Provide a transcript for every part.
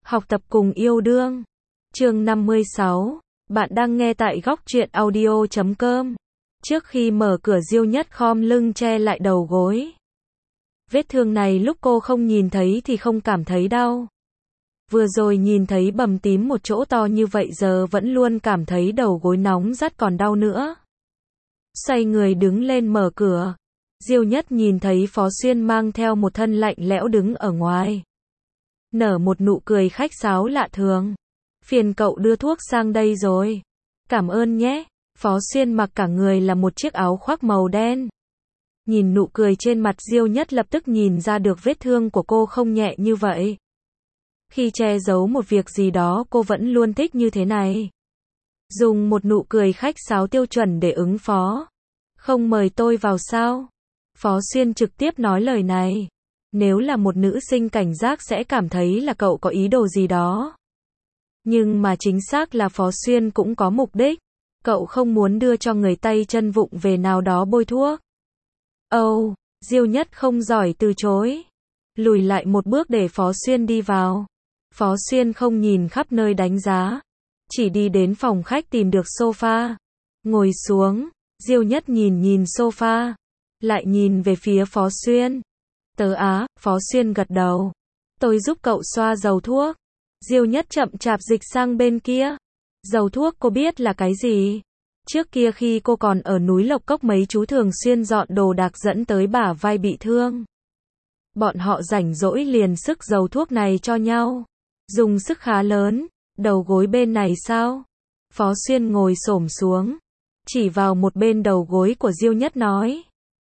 Học tập cùng yêu đương. Chương 56. Bạn đang nghe tại góc truyện audio.com. Trước khi mở cửa Diêu Nhất khom lưng che lại đầu gối. Vết thương này lúc cô không nhìn thấy thì không cảm thấy đau. Vừa rồi nhìn thấy bầm tím một chỗ to như vậy giờ vẫn luôn cảm thấy đầu gối nóng rát còn đau nữa. Xoay người đứng lên mở cửa. Diêu Nhất nhìn thấy Phó Xuyên mang theo một thân lạnh lẽo đứng ở ngoài. Nở một nụ cười khách sáo lạ thường. Phiền cậu đưa thuốc sang đây rồi. Cảm ơn nhé. Phó Xuyên mặc cả người là một chiếc áo khoác màu đen. Nhìn nụ cười trên mặt Diêu Nhất lập tức nhìn ra được vết thương của cô không nhẹ như vậy. Khi che giấu một việc gì đó cô vẫn luôn thích như thế này. Dùng một nụ cười khách sáo tiêu chuẩn để ứng phó. Không mời tôi vào sao? Phó Xuyên trực tiếp nói lời này. Nếu là một nữ sinh cảnh giác sẽ cảm thấy là cậu có ý đồ gì đó. Nhưng mà chính xác là Phó Xuyên cũng có mục đích. Cậu không muốn đưa cho người tay chân vụng về nào đó bôi thuốc. Diêu Nhất không giỏi từ chối. Lùi lại một bước để Phó Xuyên đi vào. Phó Xuyên không nhìn khắp nơi đánh giá. Chỉ đi đến phòng khách tìm được sofa. Ngồi xuống. Diêu Nhất nhìn sofa. Lại nhìn về phía Phó Xuyên. Phó Xuyên gật đầu. Tôi giúp cậu xoa dầu thuốc. Diêu Nhất chậm chạp dịch sang bên kia. Dầu thuốc cô biết là cái gì? Trước kia khi cô còn ở núi Lộc Cốc mấy chú thường xuyên dọn đồ đạc dẫn tới bả vai bị thương. Bọn họ rảnh rỗi liền sức dầu thuốc này cho nhau. Dùng sức khá lớn. Đầu gối bên này sao? Phó Xuyên ngồi xổm xuống. Chỉ vào một bên đầu gối của Diêu Nhất nói.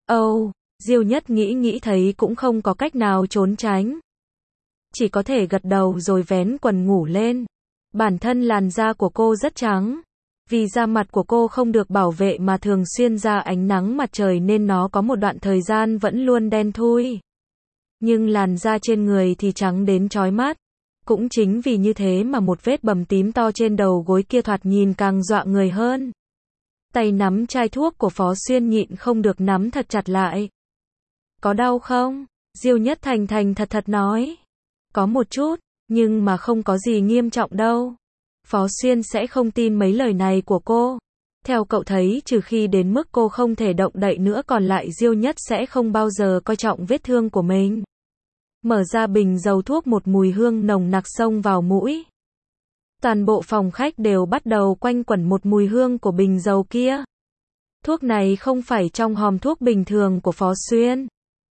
Diêu Nhất nghĩ thấy cũng không có cách nào trốn tránh. Chỉ có thể gật đầu rồi vén quần ngủ lên. Bản thân làn da của cô rất trắng. Vì da mặt của cô không được bảo vệ mà thường xuyên ra ánh nắng mặt trời nên nó có một đoạn thời gian vẫn luôn đen thui. Nhưng làn da trên người thì trắng đến chói mắt. Cũng chính vì như thế mà một vết bầm tím to trên đầu gối kia thoạt nhìn càng dọa người hơn. Tay nắm chai thuốc của Phó Xuyên nhịn không được nắm thật chặt lại. Có đau không? Diêu Nhất thành thật nói. Có một chút, nhưng mà không có gì nghiêm trọng đâu. Phó Xuyên sẽ không tin mấy lời này của cô. Theo cậu thấy trừ khi đến mức cô không thể động đậy nữa còn lại Diêu Nhất sẽ không bao giờ coi trọng vết thương của mình. Mở ra bình dầu thuốc một mùi hương nồng nặc xông vào mũi. Toàn bộ phòng khách đều bắt đầu quanh quẩn một mùi hương của bình dầu kia. Thuốc này không phải trong hòm thuốc bình thường của Phó Xuyên.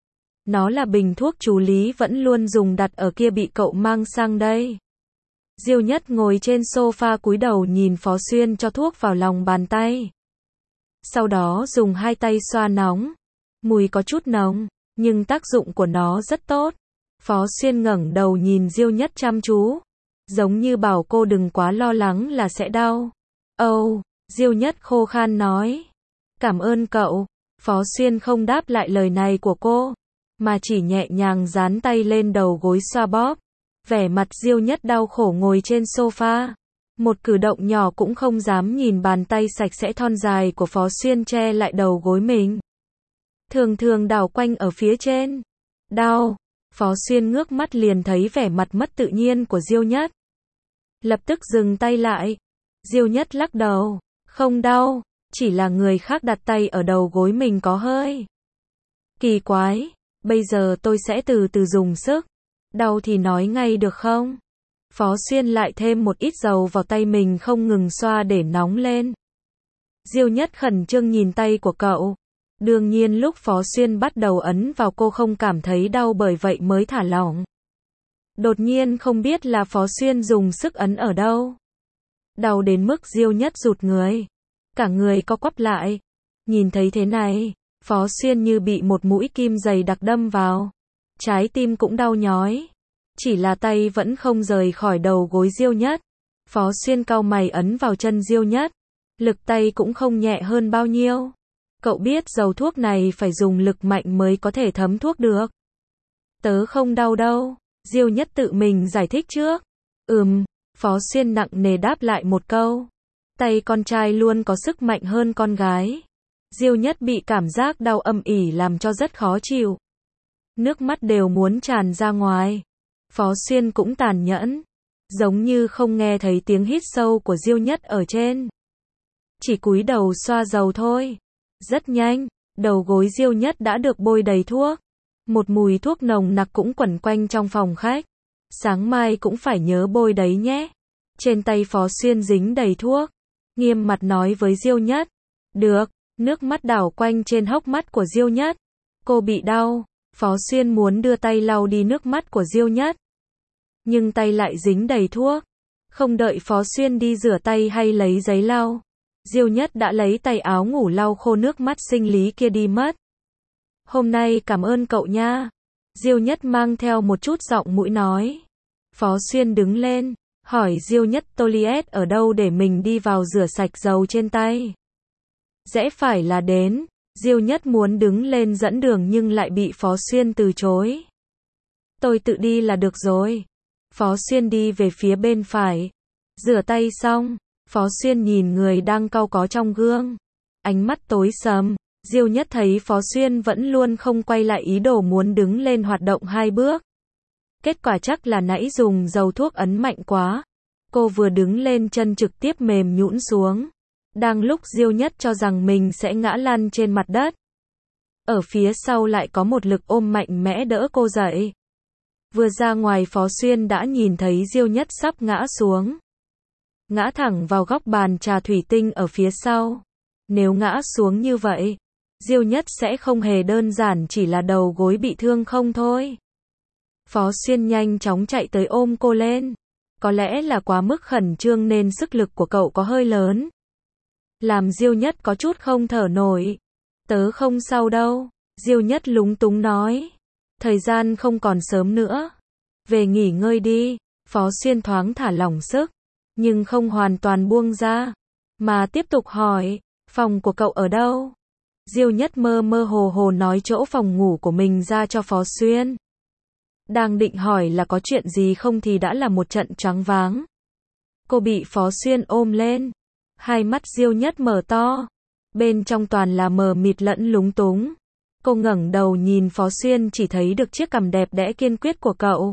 Nó là bình thuốc chú Lý vẫn luôn dùng đặt ở kia bị cậu mang sang đây. Diêu Nhất ngồi trên sofa cúi đầu nhìn Phó Xuyên cho thuốc vào lòng bàn tay. Sau đó dùng hai tay xoa nóng. Mùi có chút nồng, nhưng tác dụng của nó rất tốt. Phó Xuyên ngẩng đầu nhìn Diêu Nhất chăm chú. Giống như bảo cô đừng quá lo lắng là sẽ đau. Diêu Nhất khô khan nói. Cảm ơn cậu. Phó Xuyên không đáp lại lời này của cô. Mà chỉ nhẹ nhàng dán tay lên đầu gối xoa bóp. Vẻ mặt Diêu Nhất đau khổ ngồi trên sofa. Một cử động nhỏ cũng không dám nhìn bàn tay sạch sẽ thon dài của Phó Xuyên che lại đầu gối mình. Thường đảo quanh ở phía trên. Đau. Phó Xuyên ngước mắt liền thấy vẻ mặt mất tự nhiên của Diêu Nhất. Lập tức dừng tay lại. Diêu Nhất lắc đầu. Không đau. Chỉ là người khác đặt tay ở đầu gối mình có hơi kỳ quái. Bây giờ tôi sẽ từ từ dùng sức. Đau thì nói ngay được không? Phó Xuyên lại thêm một ít dầu vào tay mình không ngừng xoa để nóng lên. Diêu Nhất khẩn trương nhìn tay của cậu. Đương nhiên lúc Phó Xuyên bắt đầu ấn vào cô không cảm thấy đau bởi vậy mới thả lỏng. Đột nhiên không biết là Phó Xuyên dùng sức ấn ở đâu. Đau đến mức Diêu Nhất rụt người. Cả người co quắp lại. Nhìn thấy thế này, Phó Xuyên như bị một mũi kim dày đặc đâm vào. Trái tim cũng đau nhói. Chỉ là tay vẫn không rời khỏi đầu gối Diêu Nhất. Phó Xuyên cau mày ấn vào chân Diêu Nhất. Lực tay cũng không nhẹ hơn bao nhiêu. Cậu biết dầu thuốc này phải dùng lực mạnh mới có thể thấm thuốc được. Tớ không đau đâu. Diêu Nhất tự mình giải thích trước. Phó Xuyên nặng nề đáp lại một câu. Tay con trai luôn có sức mạnh hơn con gái. Diêu Nhất bị cảm giác đau âm ỉ làm cho rất khó chịu. Nước mắt đều muốn tràn ra ngoài. Phó Xuyên cũng tàn nhẫn. giống như không nghe thấy tiếng hít sâu của Diêu Nhất ở trên. Chỉ cúi đầu xoa dầu thôi. Rất nhanh, đầu gối Diêu Nhất đã được bôi đầy thuốc. Một mùi thuốc nồng nặc cũng quẩn quanh trong phòng khách. Sáng mai cũng phải nhớ bôi đấy nhé. Trên tay Phó Xuyên dính đầy thuốc. Nghiêm mặt nói với Diêu Nhất. Được, nước mắt đảo quanh trên hốc mắt của Diêu Nhất. Cô bị đau. Phó Xuyên muốn đưa tay lau đi nước mắt của Diêu Nhất. Nhưng tay lại dính đầy thuốc. Không đợi Phó Xuyên đi rửa tay hay lấy giấy lau. Diêu Nhất đã lấy tay áo ngủ lau khô nước mắt sinh lý kia đi mất. Hôm nay cảm ơn cậu nha. Diêu Nhất mang theo một chút giọng mũi nói. Phó Xuyên đứng lên, hỏi Diêu Nhất toilet ở đâu để mình đi vào rửa sạch dầu trên tay. Rẽ phải là đến. Diêu Nhất muốn đứng lên dẫn đường nhưng lại bị Phó Xuyên từ chối. Tôi tự đi là được rồi. Phó Xuyên đi về phía bên phải. Rửa tay xong, Phó Xuyên nhìn người đang cau có trong gương. Ánh mắt tối sầm. Diêu Nhất thấy Phó Xuyên vẫn luôn không quay lại ý đồ muốn đứng lên hoạt động 2 bước. Kết quả chắc là nãy dùng dầu thuốc ấn mạnh quá. Cô vừa đứng lên chân trực tiếp mềm nhũn xuống. Đang lúc Diêu Nhất cho rằng mình sẽ ngã lăn trên mặt đất. Ở phía sau lại có một lực ôm mạnh mẽ đỡ cô dậy. Vừa ra ngoài Phó Xuyên đã nhìn thấy Diêu Nhất sắp ngã xuống. Ngã thẳng vào góc bàn trà thủy tinh ở phía sau. Nếu ngã xuống như vậy, Diêu Nhất sẽ không hề đơn giản chỉ là đầu gối bị thương không thôi. Phó Xuyên nhanh chóng chạy tới ôm cô lên. Có lẽ là quá mức khẩn trương nên sức lực của cậu có hơi lớn. Làm Diêu Nhất có chút không thở nổi. Tớ không sao đâu. Diêu Nhất lúng túng nói. Thời gian không còn sớm nữa. Về nghỉ ngơi đi. Phó Xuyên thoáng thả lỏng sức. Nhưng không hoàn toàn buông ra. Mà tiếp tục hỏi. Phòng của cậu ở đâu? Diêu Nhất mơ mơ hồ hồ nói chỗ phòng ngủ của mình ra cho Phó Xuyên. Đang định hỏi là có chuyện gì không thì đã là một trận choáng váng. Cô bị Phó Xuyên ôm lên. Hai mắt Diêu Nhất mở to. Bên trong toàn là mờ mịt lẫn lúng túng. Cô ngẩng đầu nhìn Phó Xuyên chỉ thấy được chiếc cằm đẹp đẽ kiên quyết của cậu.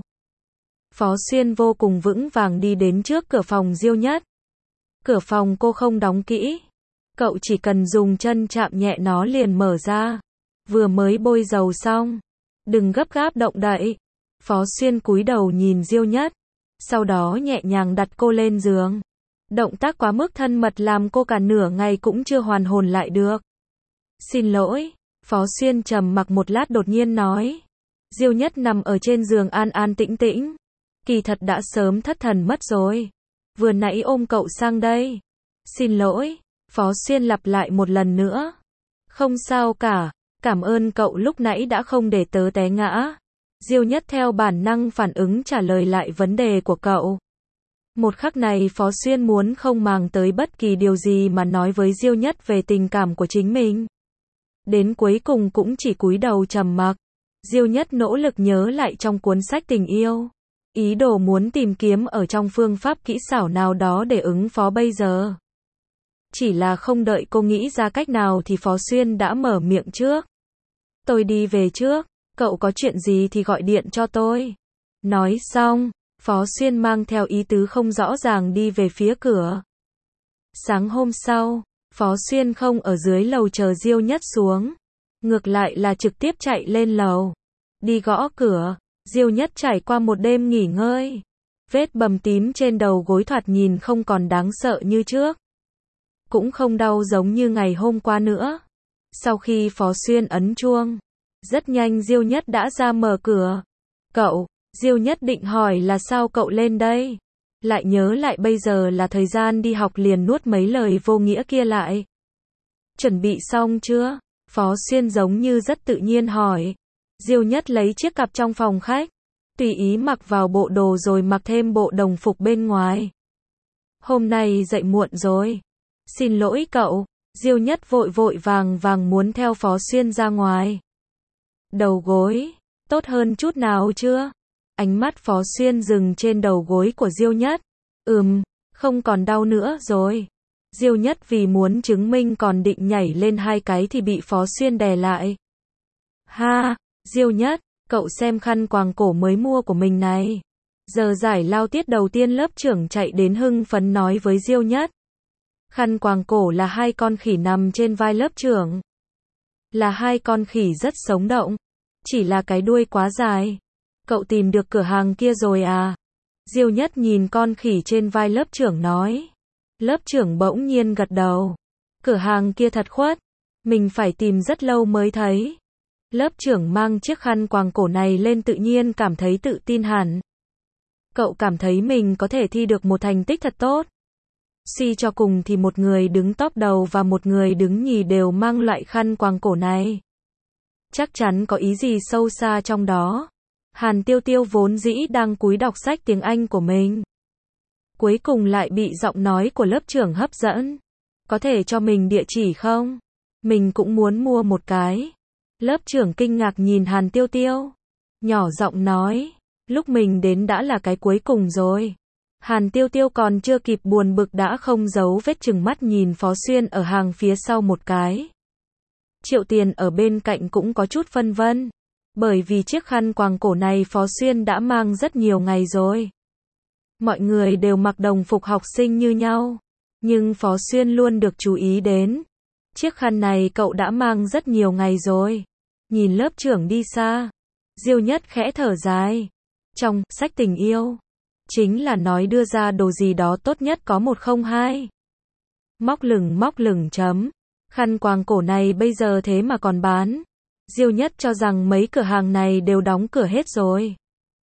Phó Xuyên vô cùng vững vàng đi đến trước cửa phòng Diêu Nhất. Cửa phòng cô không đóng kỹ. Cậu chỉ cần dùng chân chạm nhẹ nó liền mở ra. Vừa mới bôi dầu xong. Đừng gấp gáp động đậy. Phó Xuyên cúi đầu nhìn Diêu Nhất. Sau đó nhẹ nhàng đặt cô lên giường. Động tác quá mức thân mật làm cô cả nửa ngày cũng chưa hoàn hồn lại được. Xin lỗi. Phó Xuyên trầm mặc một lát đột nhiên nói. Diêu Nhất nằm ở trên giường an an tĩnh tĩnh. Kỳ thật đã sớm thất thần mất rồi. Vừa nãy ôm cậu sang đây. Xin lỗi. Phó Xuyên lặp lại một lần nữa. Không sao cả. Cảm ơn cậu lúc nãy đã không để tớ té ngã. Diêu Nhất theo bản năng phản ứng trả lời lại vấn đề của cậu. Một khắc này Phó Xuyên muốn không màng tới bất kỳ điều gì mà nói với Diêu Nhất về tình cảm của chính mình. Đến cuối cùng cũng chỉ cúi đầu trầm mặc. Diêu Nhất nỗ lực nhớ lại trong cuốn sách tình yêu. Ý đồ muốn tìm kiếm ở trong phương pháp kỹ xảo nào đó để ứng phó bây giờ. Chỉ là không đợi cô nghĩ ra cách nào thì Phó Xuyên đã mở miệng trước. Tôi đi về trước, cậu có chuyện gì thì gọi điện cho tôi. Nói xong, Phó Xuyên mang theo ý tứ không rõ ràng đi về phía cửa. Sáng hôm sau, Phó Xuyên không ở dưới lầu chờ Diêu Nhất xuống. Ngược lại là trực tiếp chạy lên lầu. Đi gõ cửa, Diêu Nhất trải qua một đêm nghỉ ngơi. Vết bầm tím trên đầu gối thoạt nhìn không còn đáng sợ như trước. Cũng không đau giống như ngày hôm qua nữa. Sau khi Phó Xuyên ấn chuông, rất nhanh Diêu Nhất đã ra mở cửa. Cậu, Diêu Nhất định hỏi là sao cậu lên đây? Lại nhớ lại bây giờ là thời gian đi học liền nuốt mấy lời vô nghĩa kia lại. Chuẩn bị xong chưa? Phó Xuyên giống như rất tự nhiên hỏi. Diêu Nhất lấy chiếc cặp trong phòng khách. Tùy ý mặc vào bộ đồ rồi mặc thêm bộ đồng phục bên ngoài. Hôm nay dậy muộn rồi. Xin lỗi cậu. Diêu Nhất vội vội vàng muốn theo Phó Xuyên ra ngoài. Đầu gối, tốt hơn chút nào chưa? Ánh mắt Phó Xuyên dừng trên đầu gối của Diêu Nhất. Không còn đau nữa rồi. Diêu Nhất vì muốn chứng minh còn định nhảy lên 2 cái thì bị Phó Xuyên đè lại. Ha, Diêu Nhất, cậu xem khăn quàng cổ mới mua của mình này. Giờ giải lao tiết đầu tiên lớp trưởng chạy đến hưng phấn nói với Diêu Nhất. Khăn quàng cổ là hai con khỉ nằm trên vai lớp trưởng. Là hai con khỉ rất sống động. Chỉ là cái đuôi quá dài. Cậu tìm được cửa hàng kia rồi à? Diêu Nhất nhìn con khỉ trên vai lớp trưởng nói. Lớp trưởng bỗng nhiên gật đầu. Cửa hàng kia thật khuất. Mình phải tìm rất lâu mới thấy. Lớp trưởng mang chiếc khăn quàng cổ này lên tự nhiên cảm thấy tự tin hẳn. Cậu cảm thấy mình có thể thi được một thành tích thật tốt. Suy cho cùng thì một người đứng top đầu và một người đứng nhì đều mang loại khăn quàng cổ này. Chắc chắn có ý gì sâu xa trong đó. Hàn Tiêu Tiêu vốn dĩ đang cúi đọc sách tiếng Anh của mình. Cuối cùng lại bị giọng nói của lớp trưởng hấp dẫn. Có thể cho mình địa chỉ không? Mình cũng muốn mua một cái. Lớp trưởng kinh ngạc nhìn Hàn Tiêu Tiêu. Nhỏ giọng nói. Lúc mình đến đã là cái cuối cùng rồi. Hàn Tiêu Tiêu còn chưa kịp buồn bực đã không giấu vết chừng mắt nhìn Phó Xuyên ở hàng phía sau một cái. Triệu Tiền ở bên cạnh cũng có chút phân vân. Bởi vì chiếc khăn quàng cổ này Phó Xuyên đã mang rất nhiều ngày rồi. Mọi người đều mặc đồng phục học sinh như nhau. Nhưng Phó Xuyên luôn được chú ý đến. Chiếc khăn này cậu đã mang rất nhiều ngày rồi. Nhìn lớp trưởng đi xa. Diêu Nhất khẽ thở dài. Trong sách tình yêu. Chính là nói đưa ra đồ gì đó tốt nhất có 102. Móc lửng chấm. Khăn quàng cổ này bây giờ thế mà còn bán. Diêu Nhất cho rằng mấy cửa hàng này đều đóng cửa hết rồi.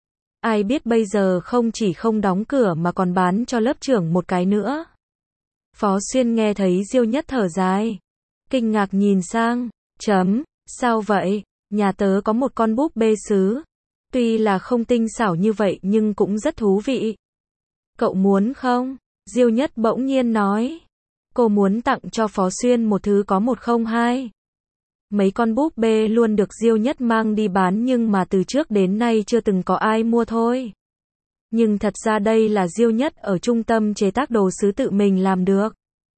Ai biết bây giờ không chỉ không đóng cửa mà còn bán cho lớp trưởng một cái nữa. Phó Xuyên nghe thấy Diêu Nhất thở dài. Kinh ngạc nhìn sang. Chấm. Sao vậy? Nhà tớ có một con búp bê sứ. Tuy là không tinh xảo như vậy nhưng cũng rất thú vị. Cậu muốn không? Diêu Nhất bỗng nhiên nói. Cô muốn tặng cho Phó Xuyên một thứ có 102. Mấy con búp bê luôn được Diêu Nhất mang đi bán nhưng mà từ trước đến nay chưa từng có ai mua thôi. Nhưng thật ra đây là Diêu Nhất ở trung tâm chế tác đồ sứ tự mình làm được.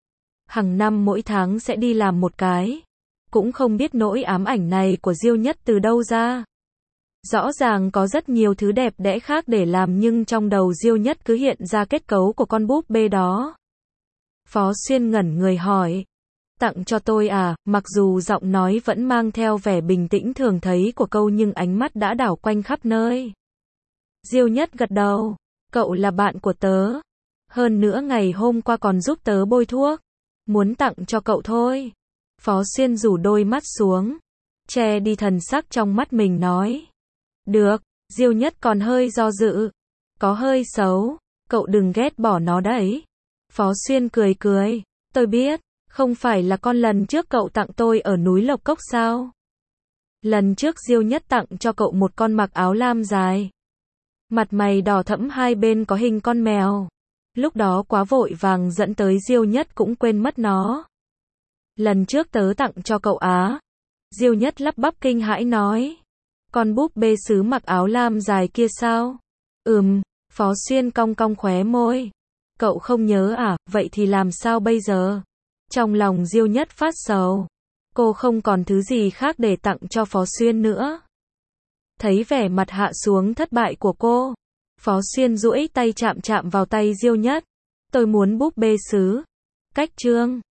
Hàng năm mỗi tháng sẽ đi làm một cái. Cũng không biết nỗi ám ảnh này của Diêu Nhất từ đâu ra. Rõ ràng có rất nhiều thứ đẹp đẽ khác để làm nhưng trong đầu Diêu Nhất cứ hiện ra kết cấu của con búp bê đó. Phó Xuyên ngẩn người hỏi. Tặng cho tôi à? Mặc dù giọng nói vẫn mang theo vẻ bình tĩnh thường thấy của câu nhưng ánh mắt đã đảo quanh khắp nơi. Diêu Nhất gật đầu. Cậu là bạn của tớ. Hơn nữa ngày hôm qua còn giúp tớ bôi thuốc. Muốn tặng cho cậu thôi. Phó Xuyên rủ đôi mắt xuống. Che đi thần sắc trong mắt mình nói. Được. Diêu Nhất còn hơi do dự. Có hơi xấu. Cậu đừng ghét bỏ nó đấy. Phó Xuyên cười cười. Tôi biết. Không phải là con lần trước cậu tặng tôi ở núi Lộc Cốc sao? Lần trước Diêu Nhất tặng cho cậu một con mặc áo lam dài. Mặt mày đỏ thẫm hai bên có hình con mèo. Lúc đó quá vội vàng dẫn tới Diêu Nhất cũng quên mất nó. Lần trước tớ tặng cho cậu á. Diêu Nhất lắp bắp kinh hãi nói. Con búp bê sứ mặc áo lam dài kia sao? Phó Xuyên cong cong khóe môi. Cậu không nhớ à? Vậy thì làm sao bây giờ? Trong lòng Diêu Nhất phát sầu. Cô không còn thứ gì khác để tặng cho Phó Xuyên nữa. Thấy vẻ mặt hạ xuống thất bại của cô. Phó Xuyên duỗi tay chạm vào tay Diêu Nhất. Tôi muốn búp bê sứ. Cách chương